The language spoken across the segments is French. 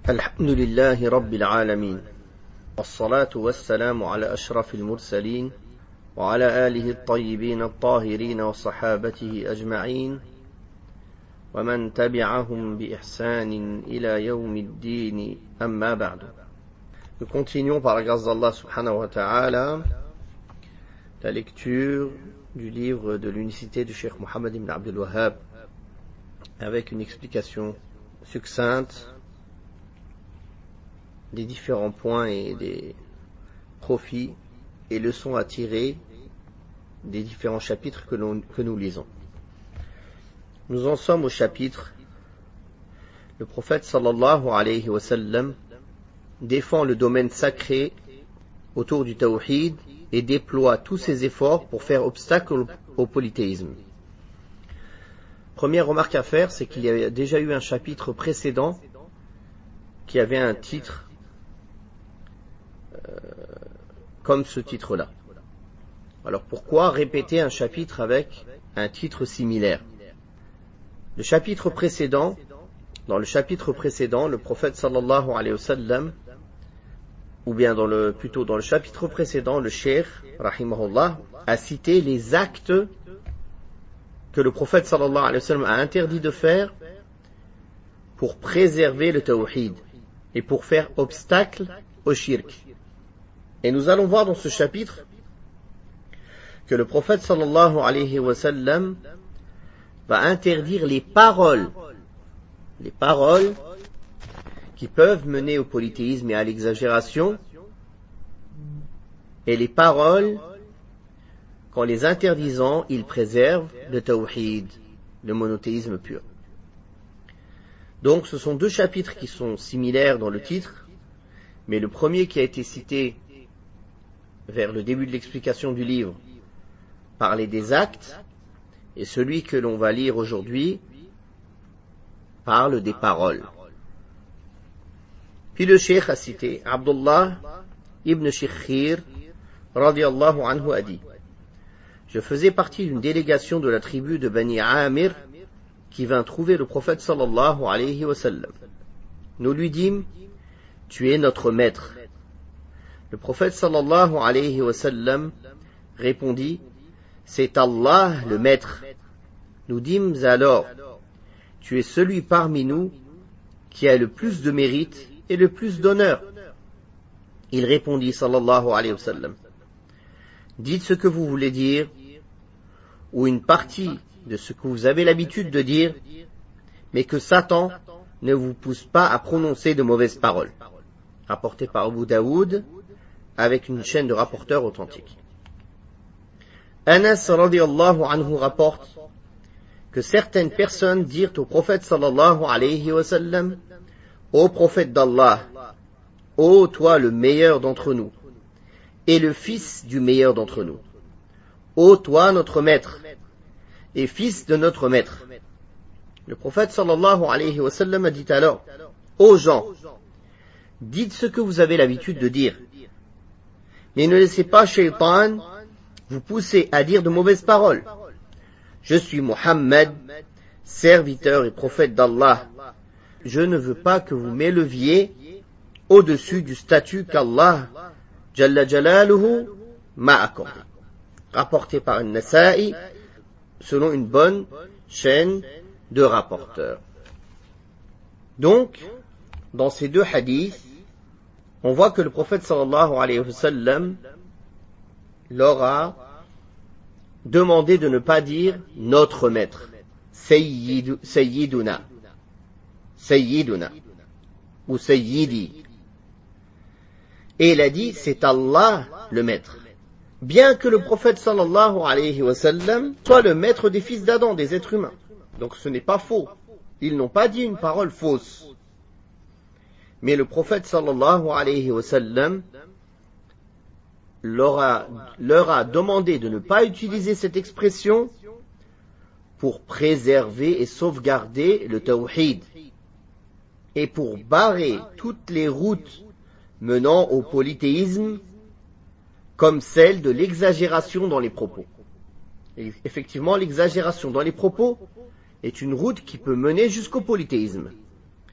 الحمد لله رب العالمين والصلاة والسلام على أشرف المرسلين وعلى آله الطيبين الطاهرين وصحابته أجمعين ومن تبعهم بإحسان إلى يوم الدين أما بعد. Nous continuons par la grâce d'Allah subhanahu wa ta'ala la lecture du livre de l'unicité du Cheikh Mohammed ibn Abdul Wahhab avec une explication succincte des différents points et des profits et leçons à tirer des différents chapitres que nous lisons. Nous en sommes au chapitre le prophète sallallahu alayhi wa sallam défend le domaine sacré autour du tawhid et déploie tous ses efforts pour faire obstacle au polythéisme. Première remarque à faire, c'est qu'il y a déjà eu un chapitre précédent qui avait un titre comme ce titre-là. Alors pourquoi répéter un chapitre avec un titre similaire? Dans le chapitre précédent, le prophète sallallahu alayhi wa sallam, ou bien plutôt dans le chapitre précédent, le cheikh, rahimahullah, a cité les actes que le prophète sallallahu alayhi wa sallam a interdit de faire pour préserver le tawhid et pour faire obstacle au shirk. Et nous allons voir dans ce chapitre que le prophète sallallahu alayhi wa sallam va interdire les paroles qui peuvent mener au polythéisme et à l'exagération, et les paroles qu'en les interdisant, ils préservent le tawhid, le monothéisme pur. Donc ce sont deux chapitres qui sont similaires dans le titre, mais le premier qui a été cité vers le début de l'explication du livre parlait des actes, et celui que l'on va lire aujourd'hui parle des paroles. Puis le cheikh a cité Abdullah ibn Shikhir radiyallahu anhu a dit: je faisais partie d'une délégation de la tribu de Bani Amir qui vint trouver le prophète sallallahu alayhi wa sallam. Nous lui dîmes: tu es notre maître. Le prophète sallallahu alayhi wa sallam répondit: c'est Allah le maître. Nous dîmes alors: tu es celui parmi nous qui a le plus de mérite et le plus d'honneur. Il répondit sallallahu alayhi wa sallam: dites ce que vous voulez dire, ou une partie de ce que vous avez l'habitude de dire, mais que Satan ne vous pousse pas à prononcer de mauvaises paroles. Rapporté par Abu Daoud avec une chaîne de rapporteurs authentiques. Anas radiyallahu anhu rapporte que certaines personnes dirent au prophète sallallahu alayhi wa sallam: ô prophète d'Allah, ô toi le meilleur d'entre nous, et le fils du meilleur d'entre nous, ô toi notre maître, et fils de notre maître. Le prophète sallallahu alayhi wa sallam a dit alors: ô gens, dites ce que vous avez l'habitude de dire, mais ne laissez pas Shaitan vous pousser à dire de mauvaises paroles. Je suis Muhammad, serviteur et prophète d'Allah. Je ne veux pas que vous m'éleviez au-dessus du statut qu'Allah Jalla Jalaluhu m'a accordé. Rapporté par An-Nasa'i selon une bonne chaîne de rapporteurs. Donc, dans ces deux hadiths, on voit que le prophète sallallahu alayhi wa sallam leur a demandé de ne pas dire notre maître, Sayyiduna ou Sayyidi. Et il a dit: c'est Allah le maître. Bien que le prophète sallallahu alayhi wa sallam soit le maître des fils d'Adam, des êtres humains. Donc ce n'est pas faux. Ils n'ont pas dit une parole fausse. Mais le prophète sallallahu alayhi wa sallam leur a demandé de ne pas utiliser cette expression pour préserver et sauvegarder le tawhid et pour barrer toutes les routes menant au polythéisme, comme celle de l'exagération dans les propos. Et effectivement, l'exagération dans les propos est une route qui peut mener jusqu'au polythéisme.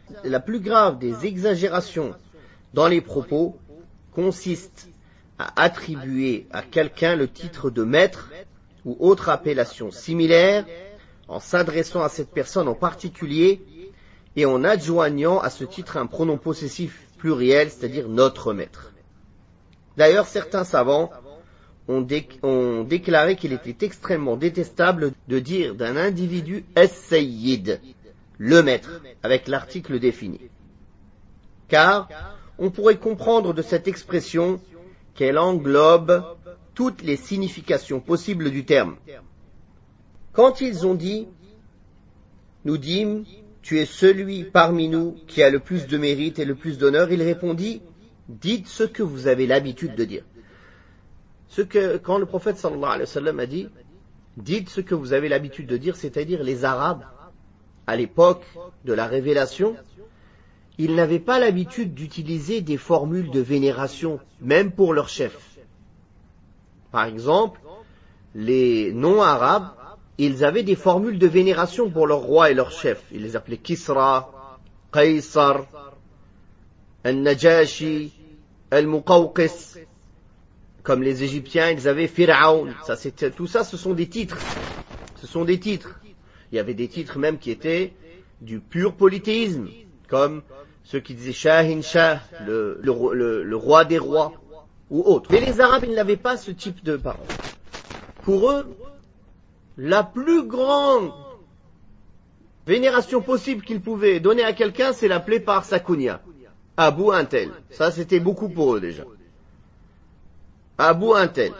la plus grave des exagérations dans les propos consiste à attribuer à quelqu'un le titre de maître ou autre appellation similaire en s'adressant à cette personne en particulier et en adjoignant à ce titre un pronom possessif pluriel, c'est-à-dire notre maître. D'ailleurs, certains savants ont déclaré qu'il était extrêmement détestable de dire d'un individu as-sayyid, le maître, avec l'article défini. Car on pourrait comprendre de cette expression qu'elle englobe toutes les significations possibles du terme. Quand ils ont dit, nous dîmes, tu es celui parmi nous qui a le plus de mérite et le plus d'honneur, il répondit, dites ce que vous avez l'habitude de dire. Quand le prophète sallallahu alayhi wa sallam a dit, dites ce que vous avez l'habitude de dire, c'est-à-dire les Arabes, à l'époque de la révélation, ils n'avaient pas l'habitude d'utiliser des formules de vénération, même pour leur chef. Par exemple, les non-arabes, ils avaient des formules de vénération pour leur roi et leur chef. Ils les appelaient Kisra, Qaysar, Al-Najashi, Al-Muqawqis. Comme les Égyptiens, ils avaient Pharaon. Tout ça, ce sont des titres. Ce sont des titres. Il y avait des titres même qui étaient du pur polythéisme, comme ceux qui disaient Shahin Shah, le roi des rois, ou autre. Mais les Arabes, ils n'avaient pas ce type de parole. Pour eux, la plus grande vénération possible qu'ils pouvaient donner à quelqu'un, c'est l'appeler par sa kunya. Abu Untel. Ça, c'était beaucoup pour eux déjà. Abu Untel.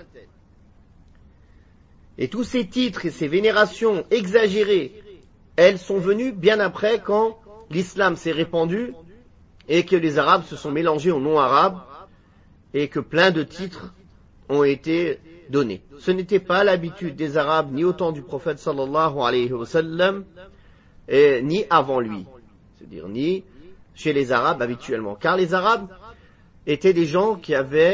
Et tous ces titres et ces vénérations exagérées, elles sont venues bien après quand l'islam s'est répandu et que les Arabes se sont mélangés aux non-arabes et que plein de titres ont été donnés. Ce n'était pas l'habitude des Arabes ni au temps du prophète sallallahu alayhi wa sallam ni avant lui. C'est-à-dire ni chez les Arabes habituellement. Car les Arabes étaient des gens qui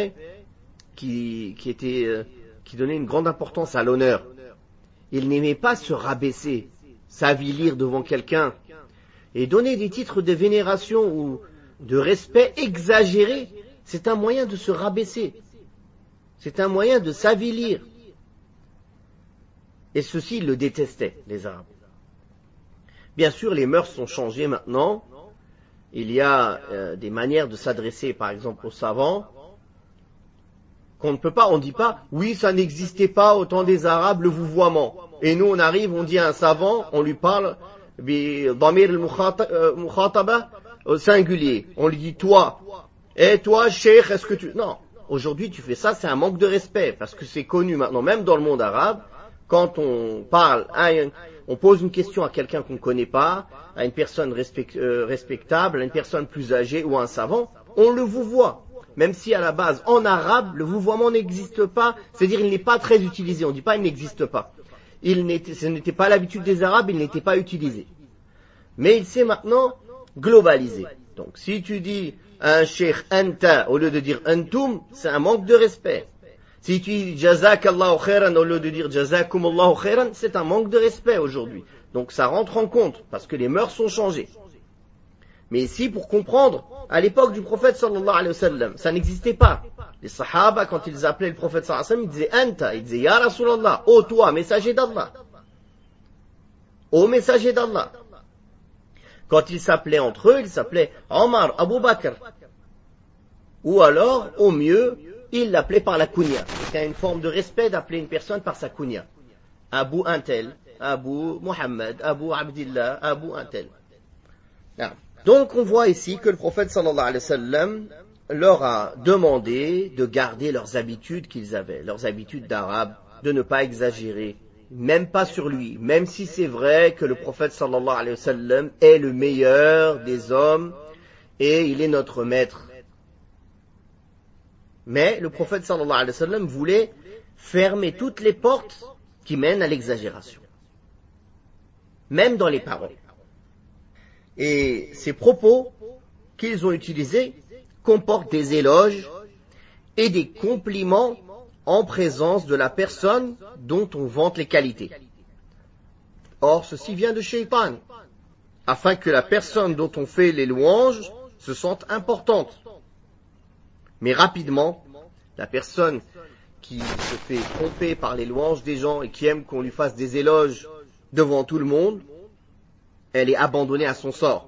donnaient une grande importance à l'honneur. Ils n'aimaient pas se rabaisser, s'avilir devant quelqu'un et donner des titres de vénération ou de respect exagérés. C'est un moyen de se rabaisser. C'est un moyen de s'avilir. Et ceci, ils le détestaient, les Arabes. Bien sûr, les mœurs sont changées maintenant. Il y a des manières de s'adresser, par exemple, aux savants, qu'on ne peut pas, on ne dit pas, oui, ça n'existait pas au temps des Arabes, le vouvoiement. Et nous, on arrive, on dit à un savant, on lui parle, damir al-mukhataba, au singulier. On lui dit, toi, et toi, cheikh, est-ce que tu... Non, aujourd'hui, tu fais ça, c'est un manque de respect, parce que c'est connu maintenant, même dans le monde arabe, quand on parle, on pose une question à quelqu'un qu'on ne connaît pas, à une personne respectable, à une personne plus âgée ou à un savant, on le vouvoie. Même si à la base, en arabe, le vouvoiement n'existe pas, c'est-à-dire il n'est pas très utilisé, on ne dit pas il n'existe pas. Ce n'était pas l'habitude des Arabes, il n'était pas utilisé. Mais il s'est maintenant globalisé. Donc si tu dis à un cheikh anta au lieu de dire antum, c'est un manque de respect. Si tu dis jazakallahu khairan au lieu de dire jazakumullahu khairan, c'est un manque de respect aujourd'hui. Donc ça rentre en compte, parce que les mœurs sont changées. Mais ici, pour comprendre, à l'époque du prophète sallallahu alayhi wa sallam, ça n'existait pas. Les sahaba, quand ils appelaient le prophète sallallahu alayhi wa sallam, ils disaient anta, ils disaient ya Rasulallah, ô toi, messager d'Allah. Ô messager d'Allah. Quand ils s'appelaient entre eux, ils s'appelaient Omar, Abu Bakr. Ou alors, au mieux, ils l'appelaient par la kunya. C'est une forme de respect d'appeler une personne par sa kunya. Abu Untel, Abu Muhammad, Abu Abdillah, Abu Untel. Donc on voit ici que le prophète sallallahu alayhi wa sallam leur a demandé de garder leurs habitudes qu'ils avaient, leurs habitudes d'arabe, de ne pas exagérer, même pas sur lui, même si c'est vrai que le prophète sallallahu alayhi wa sallam est le meilleur des hommes et il est notre maître. Mais le prophète sallallahu alayhi wa sallam voulait fermer toutes les portes qui mènent à l'exagération, même dans les paroles. Et ces propos qu'ils ont utilisés comportent des éloges et des compliments en présence de la personne dont on vante les qualités. Or, ceci vient de Shaitan. afin que la personne dont on fait les louanges se sente importante. Mais rapidement, la personne qui se fait tromper par les louanges des gens et qui aime qu'on lui fasse des éloges devant tout le monde, elle est abandonnée à son sort.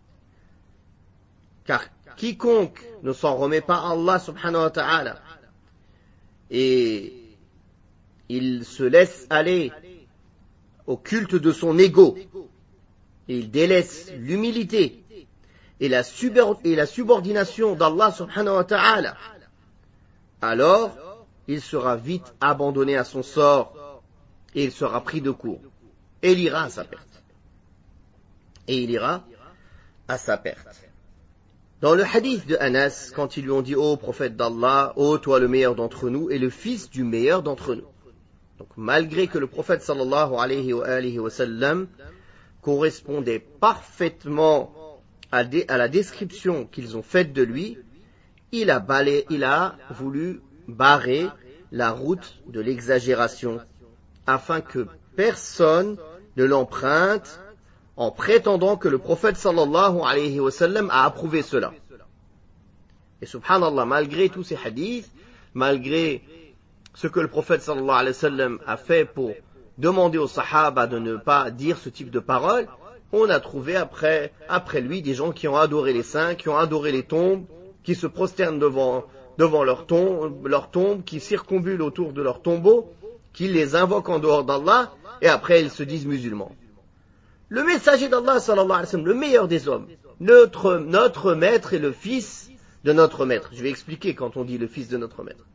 Car quiconque ne s'en remet pas à Allah subhanahu wa ta'ala et il se laisse aller au culte de son ego et il délaisse l'humilité et la subordination d'Allah subhanahu wa ta'ala, alors il sera vite abandonné à son sort et il sera pris de court et il ira à sa perte. Et il ira à sa perte. Dans le hadith de Anas, quand ils lui ont dit « Ô prophète d'Allah, ô toi le meilleur d'entre nous et le fils du meilleur d'entre nous ». Donc malgré que le prophète sallallahu alayhi wa sallam correspondait parfaitement à la description qu'ils ont faite de lui, il a voulu barrer la route de l'exagération afin que personne ne l'emprunte en prétendant que le prophète sallallahu alayhi wa sallam a approuvé cela. Et subhanallah, malgré tous ces hadiths, malgré ce que le prophète sallallahu alayhi wa sallam a fait pour demander aux sahaba de ne pas dire ce type de paroles, on a trouvé après lui des gens qui ont adoré les saints, qui ont adoré les tombes, qui se prosternent devant leur tombe, qui circonambulent autour de leur tombeau, qui les invoquent en dehors d'Allah, et après ils se disent musulmans. Le messager d'Allah, sallallahu alayhi wa sallam, le meilleur des hommes, notre maître est le fils de notre maître. Je vais expliquer quand on dit le fils de notre maître.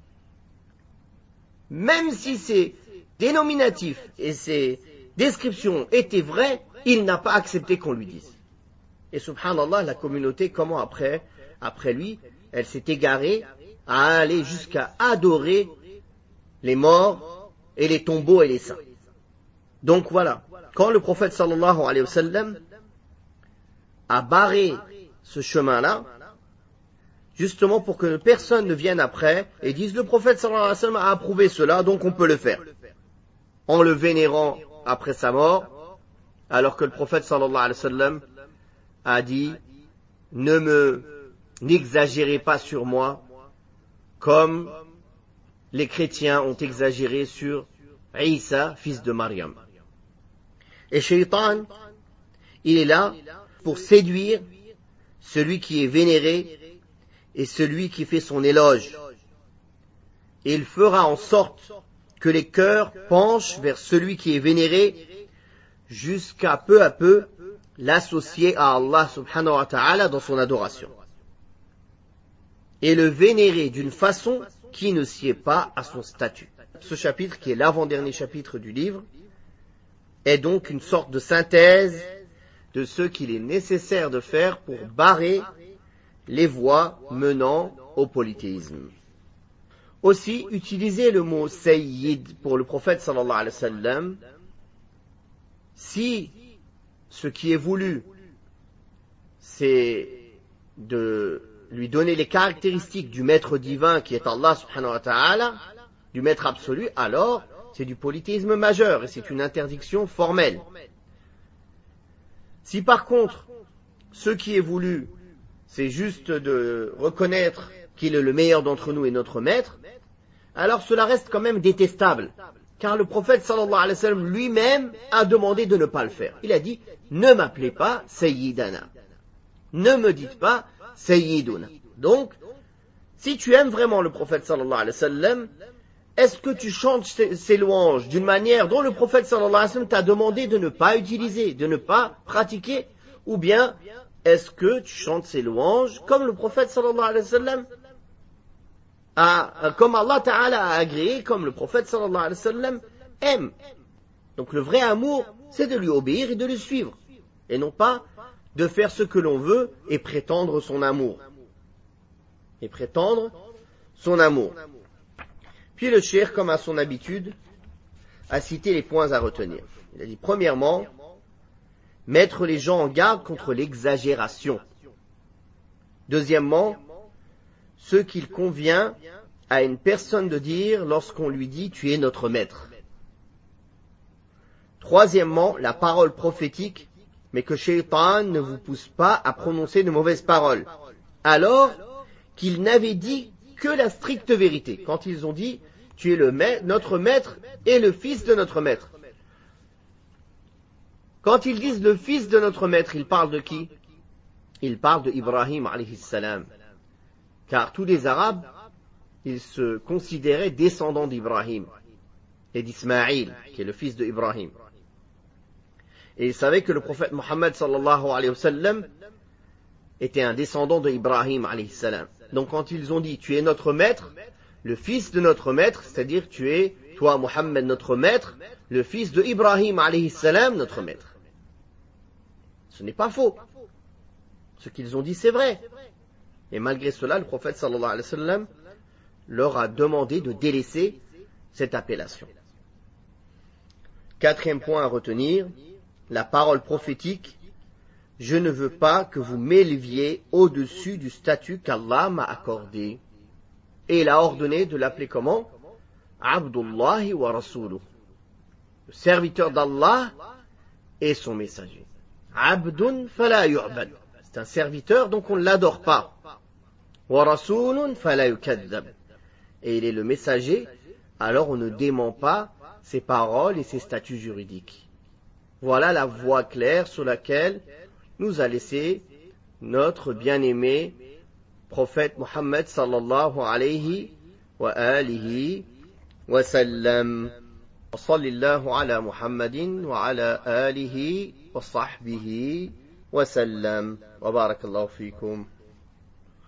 Même si ces dénominatifs et ces descriptions étaient vraies, il n'a pas accepté qu'on lui dise. Et subhanallah, la communauté, comment après lui, elle s'est égarée à aller jusqu'à adorer les morts et les tombeaux et les saints. Donc voilà, quand le prophète sallallahu alayhi wa sallam a barré ce chemin-là, justement pour que personne ne vienne après et dise le prophète sallallahu alayhi wa sallam a approuvé cela, donc on peut le faire. En le vénérant après sa mort, alors que le prophète sallallahu alayhi wa sallam a dit n'exagérez pas sur moi comme les chrétiens ont exagéré sur Isa, fils de Maryam. Et Shaitan, il est là pour séduire celui qui est vénéré et celui qui fait son éloge. Et il fera en sorte que les cœurs penchent vers celui qui est vénéré jusqu'à peu à peu l'associer à Allah subhanahu wa ta'ala dans son adoration. Et le vénérer d'une façon qui ne sied pas à son statut. Ce chapitre, qui est l'avant-dernier chapitre du livre, est donc une sorte de synthèse de ce qu'il est nécessaire de faire pour barrer les voies menant au polythéisme. Aussi, utiliser le mot Sayyid pour le prophète sallallahu alayhi wa sallam, si ce qui est voulu, c'est de lui donner les caractéristiques du maître divin qui est Allah subhanahu wa ta'ala, du maître absolu, alors c'est du polythéisme majeur et c'est une interdiction formelle. Si par contre, ce qui est voulu, c'est juste de reconnaître qu'il est le meilleur d'entre nous et notre maître, alors cela reste quand même détestable. Car le prophète sallallahu alayhi wa sallam lui-même a demandé de ne pas le faire. Il a dit, ne m'appelez pas Sayyidana. Ne me dites pas Sayyiduna. Donc, si tu aimes vraiment le prophète sallallahu alayhi wa sallam, est-ce que tu chantes ses louanges d'une manière dont le prophète sallallahu alayhi wa sallam t'a demandé de ne pas utiliser, de ne pas pratiquer, ou bien est-ce que tu chantes ses louanges comme le prophète sallallahu alayhi wa sallam comme Allah Ta'ala a agréé, comme le prophète sallallahu alayhi wa sallam aime. Donc le vrai amour, c'est de lui obéir et de le suivre, et non pas de faire ce que l'on veut et prétendre son amour. Et prétendre son amour. Puis le cheikh, comme à son habitude, a cité les points à retenir. Il a dit, premièrement, mettre les gens en garde contre l'exagération. Deuxièmement, ce qu'il convient à une personne de dire lorsqu'on lui dit « tu es notre maître ». Troisièmement, la parole prophétique mais que Shaitan ne vous pousse pas à prononcer de mauvaises paroles, alors qu'ils n'avaient dit que la stricte vérité, quand ils ont dit « Tu es notre maître et le fils de notre maître ». Quand ils disent le fils de notre maître, ils parlent de qui? Ils parlent de Ibrahim alayhi salam. Car tous les Arabes, ils se considéraient descendants d'Ibrahim et d'Ismaïl, qui est le fils d'Ibrahim. Et ils savaient que le prophète Mohammed sallallahu alayhi wa sallam était un descendant d'Ibrahim alayhi salam. Donc quand ils ont dit « Tu es notre maître », le fils de notre maître, c'est-à-dire tu es, toi Mohammed, notre maître, le fils de Ibrahim alayhi salam, notre maître. Ce n'est pas faux. Ce qu'ils ont dit, c'est vrai. Et malgré cela, le prophète sallallahu alayhi wa sallam leur a demandé de délaisser cette appellation. Quatrième point à retenir, la parole prophétique. Je ne veux pas que vous m'éleviez au-dessus du statut qu'Allah m'a accordé. Et il a ordonné de l'appeler comment? Abdullahi wa Rasuluh. Le serviteur d'Allah et son messager. Abdun fala yu'bad. C'est un serviteur, donc on ne l'adore pas. Wa Rasulun fala yukaddab. Et il est le messager, alors on ne dément pas ses paroles et ses statuts juridiques. Voilà la voie claire sur laquelle nous a laissé notre bien-aimé prophète Mohammed sallallahu alayhi wa alihi wa sallam. Wa sallallahu ala Muhammadin wa ala alihi wa sahbihi wa sallam. Wa barakallahu fikum.